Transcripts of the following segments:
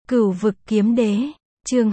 Cửu vực kiếm đế, chương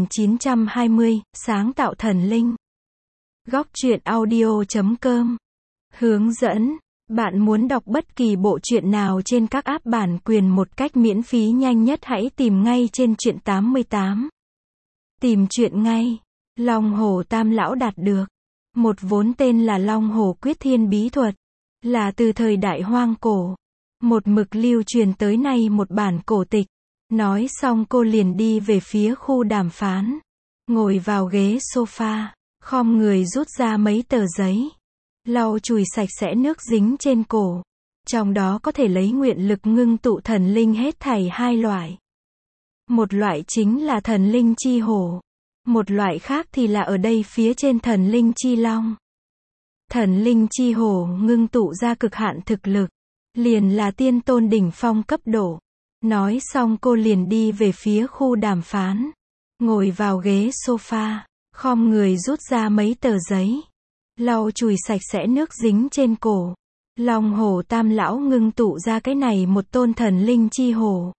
2920, sáng tạo thần linh. Góc truyện audio.com. Hướng dẫn, bạn muốn đọc bất kỳ bộ truyện nào trên các app bản quyền một cách miễn phí nhanh nhất hãy tìm ngay trên truyện 88. Tìm truyện ngay. Long Hổ Tam Lão đạt được một vốn tên là Long Hổ Quyết Thiên bí thuật, là từ thời đại hoang cổ, một mực lưu truyền tới nay một bản cổ tịch. Nói xong cô liền đi về phía khu đàm phán, ngồi vào ghế sofa, khom người rút ra mấy tờ giấy, lau chùi sạch sẽ nước dính trên cổ. Trong đó có thể lấy nguyện lực ngưng tụ thần linh hết thảy hai loại. Một loại chính là thần linh chi hổ, một loại khác thì là ở đây phía trên thần linh chi long. Thần linh chi hổ ngưng tụ ra cực hạn thực lực, liền là tiên tôn đỉnh phong cấp độ. Nói xong cô liền đi về phía khu đàm phán, ngồi vào ghế sofa, khom người rút ra mấy tờ giấy, lau chùi sạch sẽ nước dính trên cổ. Long Hổ Tam Lão ngưng tụ ra cái này một tôn thần linh chi hổ,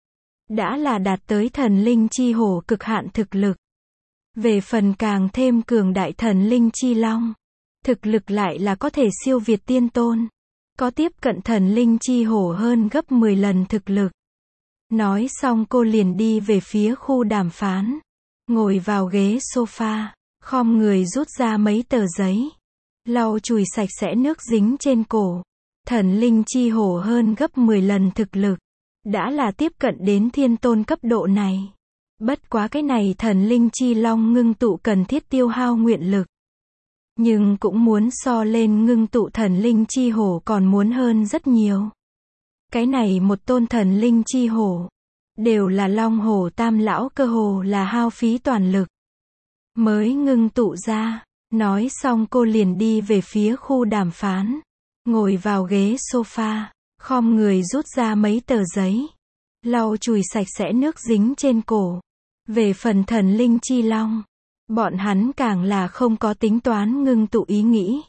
đã là đạt tới thần linh chi hổ cực hạn thực lực. Về phần càng thêm cường đại thần linh chi long, thực lực lại là có thể siêu việt tiên tôn, có tiếp cận thần linh chi hổ hơn gấp 10 lần thực lực. Nói xong cô liền đi về phía khu đàm phán, ngồi vào ghế sofa, khom người rút ra mấy tờ giấy, lau chùi sạch sẽ nước dính trên cổ. Thần linh chi hổ hơn gấp 10 lần thực lực, đã là tiếp cận đến thiên tôn cấp độ này. Bất quá cái này thần linh chi long ngưng tụ cần thiết tiêu hao nguyện lực, nhưng cũng muốn so lên ngưng tụ thần linh chi hổ còn muốn hơn rất nhiều. Cái này một tôn thần linh chi hổ, đều là Long Hổ Tam Lão cơ hồ là hao phí toàn lực mới ngưng tụ ra. Nói xong cô liền đi về phía khu đàm phán, ngồi vào ghế sofa, khom người rút ra mấy tờ giấy, lau chùi sạch sẽ nước dính trên cổ. Về phần thần linh chi long, bọn hắn càng là không có tính toán ngưng tụ ý nghĩ.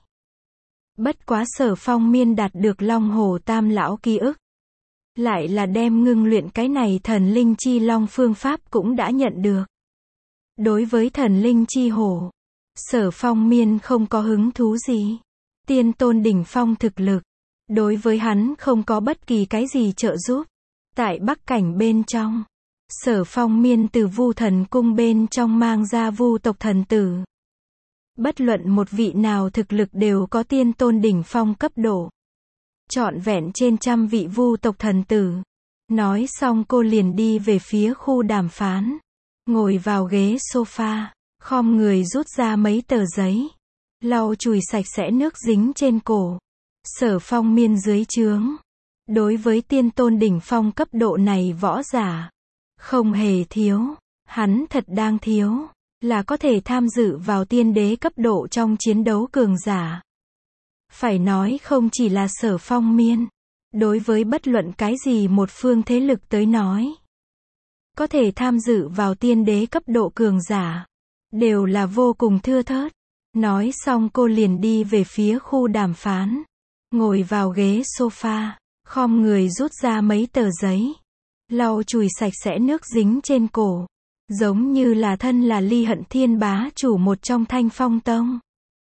Bất quá Sở Phong Miên đạt được Long Hổ Tam Lão ký ức, lại là đem ngưng luyện cái này thần linh chi long phương pháp cũng đã nhận được. Đối với thần linh chi hổ, Sở Phong Miên không có hứng thú gì. Tiên tôn đỉnh phong thực lực, đối với hắn không có bất kỳ cái gì trợ giúp. Tại Bắc Cảnh bên trong, Sở Phong Miên từ Vu Thần Cung bên trong mang ra Vu tộc thần tử. Bất luận một vị nào thực lực đều có tiên tôn đỉnh phong cấp độ. Trọn vẹn trên 100 vị Vu tộc thần tử. Nói xong cô liền đi về phía khu đàm phán, ngồi vào ghế sofa, khom người rút ra mấy tờ giấy, lau chùi sạch sẽ nước dính trên cổ. Sở Phong Miên dưới trướng, đối với tiên tôn đỉnh phong cấp độ này võ giả, không hề thiếu. Hắn thật đang thiếu, là có thể tham dự vào tiên đế cấp độ trong chiến đấu cường giả. Phải nói không chỉ là Sở Phong Miên, đối với bất luận cái gì một phương thế lực tới nói, có thể tham dự vào tiên đế cấp độ cường giả, đều là vô cùng thưa thớt. Nói xong cô liền đi về phía khu đàm phán, ngồi vào ghế sofa, khom người rút ra mấy tờ giấy, lau chùi sạch sẽ nước dính trên cổ. Giống như là thân là Ly Hận Thiên bá chủ một trong Thanh Phong Tông.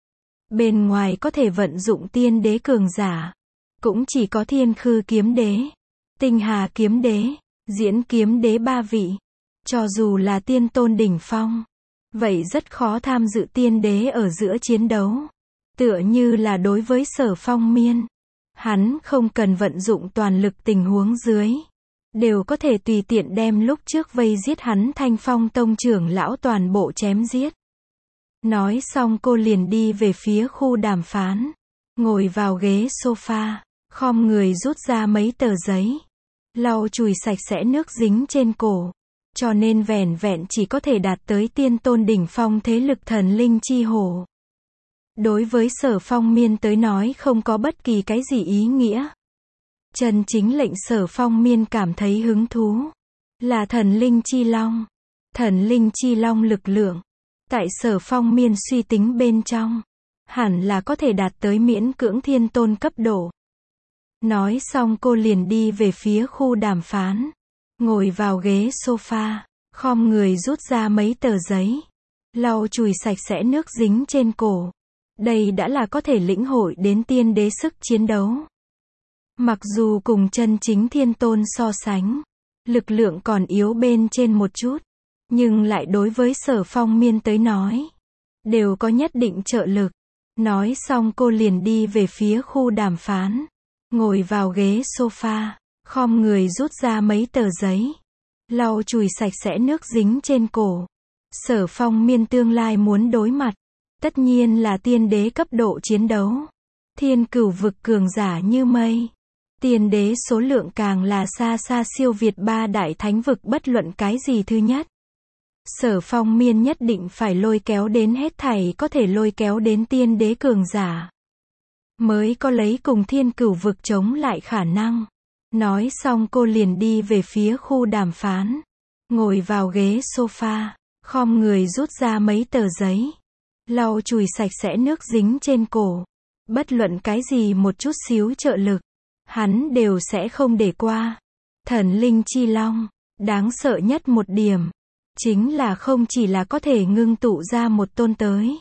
Bên ngoài có thể vận dụng tiên đế cường giả, cũng chỉ có Thiên Khư kiếm đế, Tinh Hà kiếm đế, Diễn kiếm đế ba vị. Cho dù là tiên tôn đỉnh phong, vậy rất khó tham dự tiên đế ở giữa chiến đấu. Tựa như là đối với Sở Phong Miên, hắn không cần vận dụng toàn lực tình huống dưới, đều có thể tùy tiện đem lúc trước vây giết hắn Thanh Phong Tông trưởng lão toàn bộ chém giết. Nói xong cô liền đi về phía khu đàm phán, ngồi vào ghế sofa, khom người rút ra mấy tờ giấy, lau chùi sạch sẽ nước dính trên cổ. Cho nên vẻn vẹn chỉ có thể đạt tới tiên tôn đỉnh phong thế lực thần linh chi hổ. Đối với Sở Phong Miên tới nói không có bất kỳ cái gì ý nghĩa. Chân chính lệnh Sở Phong Miên cảm thấy hứng thú, là thần linh chi long. Thần linh chi long lực lượng, tại Sở Phong Miên suy tính bên trong, hẳn là có thể đạt tới miễn cưỡng thiên tôn cấp độ. Nói xong cô liền đi về phía khu đàm phán, ngồi vào ghế sofa, khom người rút ra mấy tờ giấy, lau chùi sạch sẽ nước dính trên cổ. Đây đã là có thể lĩnh hội đến tiên đế sức chiến đấu. Mặc dù cùng chân chính thiên tôn so sánh, lực lượng còn yếu bên trên một chút, nhưng lại đối với Sở Phong Miên tới nói, đều có nhất định trợ lực. Nói xong cô liền đi về phía khu đàm phán, ngồi vào ghế sofa, khom người rút ra mấy tờ giấy, lau chùi sạch sẽ nước dính trên cổ. Sở Phong Miên tương lai muốn đối mặt, tất nhiên là tiên đế cấp độ chiến đấu. Thiên cửu vực cường giả như mây. Tiên đế số lượng càng là xa xa siêu việt ba đại thánh vực bất luận cái gì thứ nhất. Sở Phong Miên nhất định phải lôi kéo đến hết thảy có thể lôi kéo đến tiên đế cường giả, mới có lấy cùng thiên cửu vực chống lại khả năng. Nói xong cô liền đi về phía khu đàm phán, ngồi vào ghế sofa, khom người rút ra mấy tờ giấy, lau chùi sạch sẽ nước dính trên cổ. Bất luận cái gì một chút xíu trợ lực, hắn đều sẽ không để qua. Thần linh chi long, đáng sợ nhất một điểm, chính là không chỉ là có thể ngưng tụ ra một tôn tới.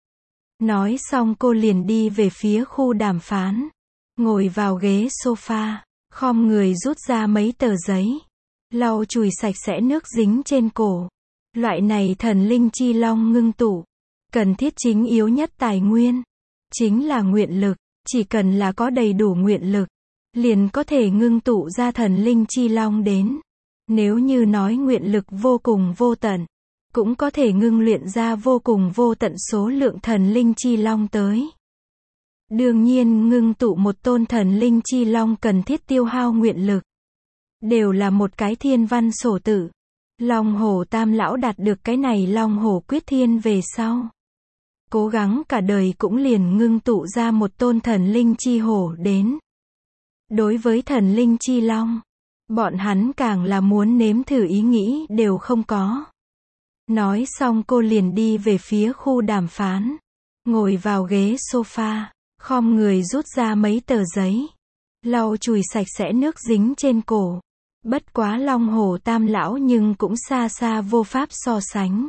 Nói xong cô liền đi về phía khu đàm phán, ngồi vào ghế sofa, khom người rút ra mấy tờ giấy, lau chùi sạch sẽ nước dính trên cổ. Loại này thần linh chi long ngưng tụ, cần thiết chính yếu nhất tài nguyên, chính là nguyện lực. Chỉ cần là có đầy đủ nguyện lực, liền có thể ngưng tụ ra thần linh chi long đến. Nếu như nói nguyện lực vô cùng vô tận, cũng có thể ngưng luyện ra vô cùng vô tận số lượng thần linh chi long tới. Đương nhiên ngưng tụ một tôn thần linh chi long cần thiết tiêu hao nguyện lực, đều là một cái thiên văn sổ tự. Long Hổ Tam lão đạt được cái này Long Hổ Quyết Thiên về sau, cố gắng cả đời cũng liền ngưng tụ ra một tôn thần linh chi hổ đến. Đối với thần linh chi long, bọn hắn càng là muốn nếm thử ý nghĩ đều không có. Nói xong cô liền đi về phía khu đàm phán, ngồi vào ghế sofa, khom người rút ra mấy tờ giấy, lau chùi sạch sẽ nước dính trên cổ. Bất quá Long Hổ Tam lão nhưng cũng xa xa vô pháp so sánh.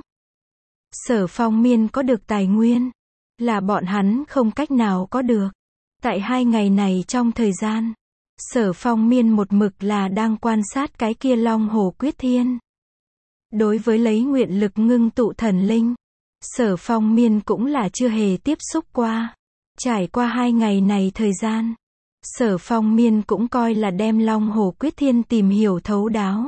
Sở Phong Miên có được tài nguyên, là bọn hắn không cách nào có được. Tại 2 ngày này trong thời gian, Sở Phong Miên một mực là đang quan sát cái kia Long Hổ Quyết Thiên. Đối với lấy nguyện lực ngưng tụ thần linh, Sở Phong Miên cũng là chưa hề tiếp xúc qua. Trải qua 2 ngày này thời gian, Sở Phong Miên cũng coi là đem Long Hổ Quyết Thiên tìm hiểu thấu đáo.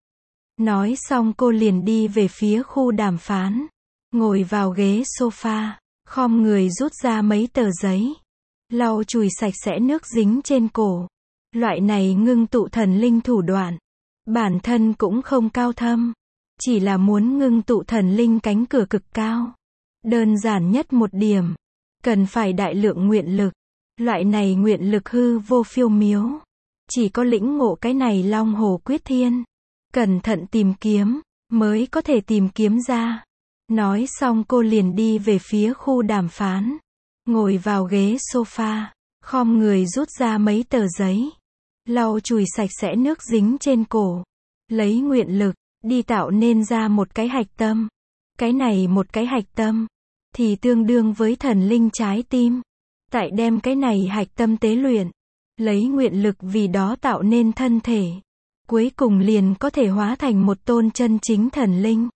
Nói xong cô liền đi về phía khu đàm phán, ngồi vào ghế sofa, khom người rút ra mấy tờ giấy, lau chùi sạch sẽ nước dính trên cổ. Loại này ngưng tụ thần linh thủ đoạn, bản thân cũng không cao thâm, chỉ là muốn ngưng tụ thần linh cánh cửa cực cao. Đơn giản nhất một điểm, cần phải đại lượng nguyện lực. Loại này nguyện lực hư vô phiêu miếu, chỉ có lĩnh ngộ cái này Long Hổ Quyết Thiên, cẩn thận tìm kiếm, mới có thể tìm kiếm ra. Nói xong cô liền đi về phía khu đàm phán, ngồi vào ghế sofa, khom người rút ra mấy tờ giấy, lau chùi sạch sẽ nước dính trên cổ. Lấy nguyện lực, đi tạo nên ra một cái hạch tâm. Cái này một cái hạch tâm, thì tương đương với thần linh trái tim. Tại đem cái này hạch tâm tế luyện, lấy nguyện lực vì đó tạo nên thân thể, cuối cùng liền có thể hóa thành một tôn chân chính thần linh.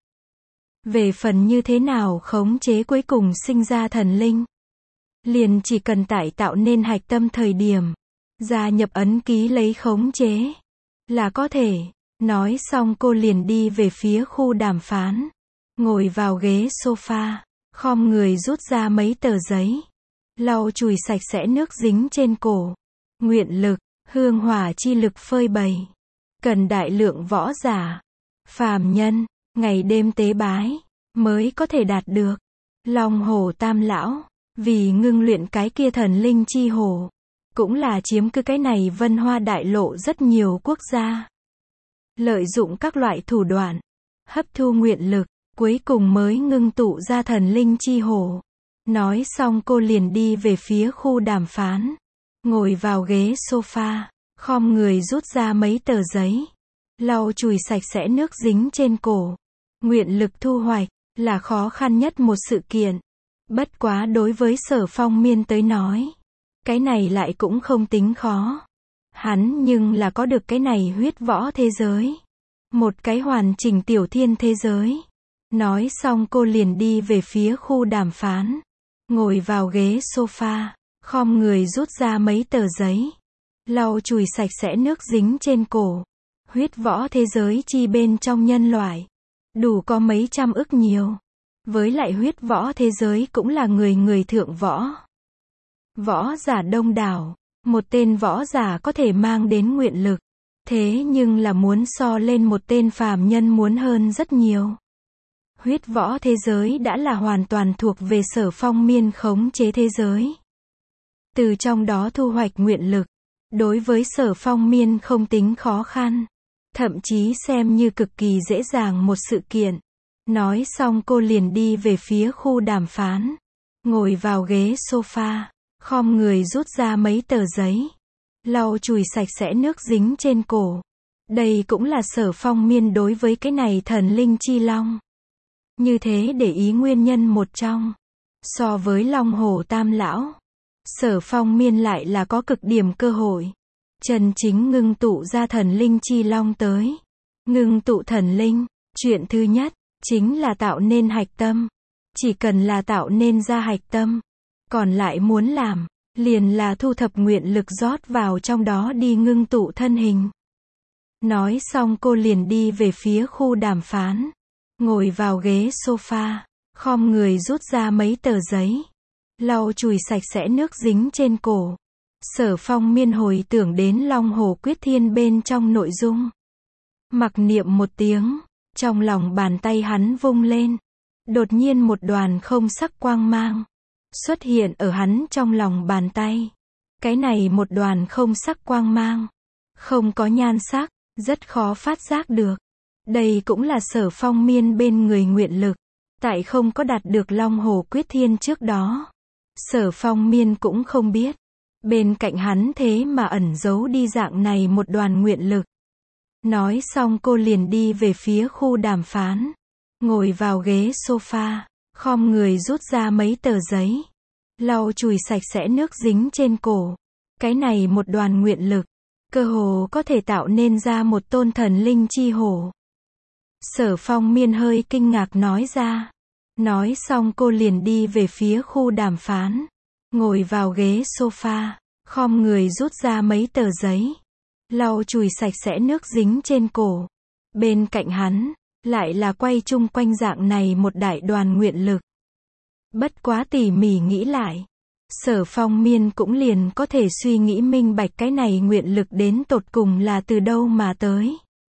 Về phần như thế nào khống chế cuối cùng sinh ra thần linh, liền chỉ cần tại tạo nên hạch tâm thời điểm, gia nhập ấn ký lấy khống chế, là có thể. Nói xong cô liền đi về phía khu đàm phán, ngồi vào ghế sofa, khom người rút ra mấy tờ giấy, lau chùi sạch sẽ nước dính trên cổ. Nguyện lực, hương hỏa chi lực phơi bày, cần đại lượng võ giả, phàm nhân, ngày đêm tế bái, mới có thể đạt được. Long Hổ Tam lão, vì ngưng luyện cái kia thần linh chi hổ, cũng là chiếm cứ cái này Vân Hoa đại lộ rất nhiều quốc gia. Lợi dụng các loại thủ đoạn, hấp thu nguyện lực, cuối cùng mới ngưng tụ ra thần linh chi hổ. Nói xong cô liền đi về phía khu đàm phán, ngồi vào ghế sofa, khom người rút ra mấy tờ giấy, lau chùi sạch sẽ nước dính trên cổ. Nguyện lực thu hoạch là khó khăn nhất một sự kiện. Bất quá đối với Sở Phong Miên tới nói, cái này lại cũng không tính khó. Hắn nhưng là có được cái này huyết võ thế giới. Một cái hoàn chỉnh tiểu thiên thế giới. Nói xong cô liền đi về phía khu đàm phán. Ngồi vào ghế sofa, khom người rút ra mấy tờ giấy. Lau chùi sạch sẽ nước dính trên cổ. Huyết võ thế giới chi bên trong nhân loại. Đủ có mấy trăm ức nhiều. Với lại huyết võ thế giới cũng là người thượng võ. Võ giả đông đảo. Một tên võ giả có thể mang đến nguyện lực. Thế nhưng là muốn so lên một tên phàm nhân muốn hơn rất nhiều. Huyết võ thế giới đã là hoàn toàn thuộc về Sở Phong Miên khống chế thế giới. Từ trong đó thu hoạch nguyện lực. Đối với Sở Phong Miên không tính khó khăn. Thậm chí xem như cực kỳ dễ dàng một sự kiện. Nói xong cô liền đi về phía khu đàm phán. Ngồi vào ghế sofa, khom người rút ra mấy tờ giấy. Lau chùi sạch sẽ nước dính trên cổ. Đây cũng là Sở Phong Miên đối với cái này thần linh chi long. Như thế để ý nguyên nhân một trong. So với Long Hổ Tam Lão, Sở Phong Miên lại là có cực điểm cơ hội. Chân chính ngưng tụ ra thần linh chi long tới. Ngưng tụ thần linh, chuyện thứ nhất, chính là tạo nên hạch tâm. Chỉ cần là tạo nên ra hạch tâm. Còn lại muốn làm, liền là thu thập nguyện lực rót vào trong đó đi ngưng tụ thân hình. Nói xong cô liền đi về phía khu đàm phán. Ngồi vào ghế sofa, khom người rút ra mấy tờ giấy. Lau chùi sạch sẽ nước dính trên cổ. Sở Phong Miên hồi tưởng đến Long Hổ Quyết Thiên bên trong nội dung. Mặc niệm một tiếng, trong lòng bàn tay hắn vung lên. Đột nhiên một đoàn không sắc quang mang xuất hiện ở hắn trong lòng bàn tay. Cái này một đoàn không sắc quang mang, không có nhan sắc, rất khó phát giác được. Đây cũng là Sở Phong Miên bên người nguyện lực. Tại không có đạt được Long Hổ Quyết Thiên trước đó, Sở Phong Miên cũng không biết. Bên cạnh hắn thế mà ẩn giấu đi dạng này một đoàn nguyện lực. Nói xong cô liền đi về phía khu đàm phán. Ngồi vào ghế sofa, khom người rút ra mấy tờ giấy. Lau chùi sạch sẽ nước dính trên cổ. Cái này một đoàn nguyện lực, cơ hồ có thể tạo nên ra một tôn thần linh chi hổ. Sở Phong Miên hơi kinh ngạc nói ra. Nói xong cô liền đi về phía khu đàm phán. Ngồi vào ghế sofa, khom người rút ra mấy tờ giấy. Lau chùi sạch sẽ nước dính trên cổ. Bên cạnh hắn, lại là quay chung quanh dạng này một đại đoàn nguyện lực. Bất quá tỉ mỉ nghĩ lại, Sở Phong Miên cũng liền có thể suy nghĩ minh bạch cái này nguyện lực đến tột cùng là từ đâu mà tới.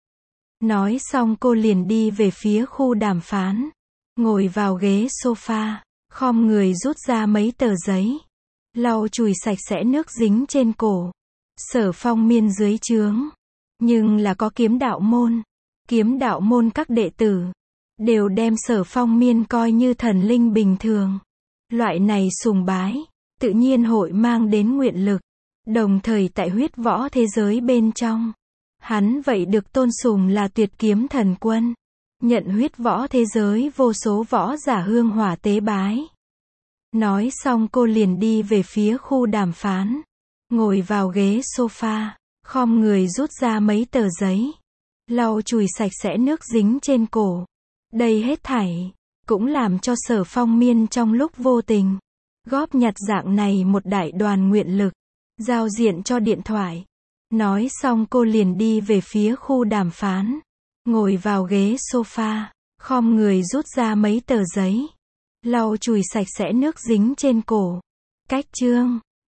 Nói xong cô liền đi về phía khu đàm phán. Ngồi vào ghế sofa, khom người rút ra mấy tờ giấy. Lau chùi sạch sẽ nước dính trên cổ. Sở Phong Miên dưới trướng, nhưng là có kiếm đạo môn. Kiếm đạo môn các đệ tử đều đem Sở Phong Miên coi như thần linh bình thường. Loại này sùng bái, tự nhiên hội mang đến nguyện lực. Đồng thời tại huyết võ thế giới bên trong, hắn vậy được tôn sùng là tuyệt kiếm thần quân. Nhận huyết võ thế giới vô số võ giả hương hỏa tế bái. Nói xong cô liền đi về phía khu đàm phán. Ngồi vào ghế sofa, khom người rút ra mấy tờ giấy. Lau chùi sạch sẽ nước dính trên cổ. Đây hết thảy cũng làm cho Sở Phong Miên trong lúc vô tình góp nhặt dạng này một đại đoàn nguyện lực, giao diện cho điện thoại. Nói xong cô liền đi về phía khu đàm phán. Ngồi vào ghế sofa, khom người rút ra mấy tờ giấy. Lau chùi sạch sẽ nước dính trên cổ. Cách chương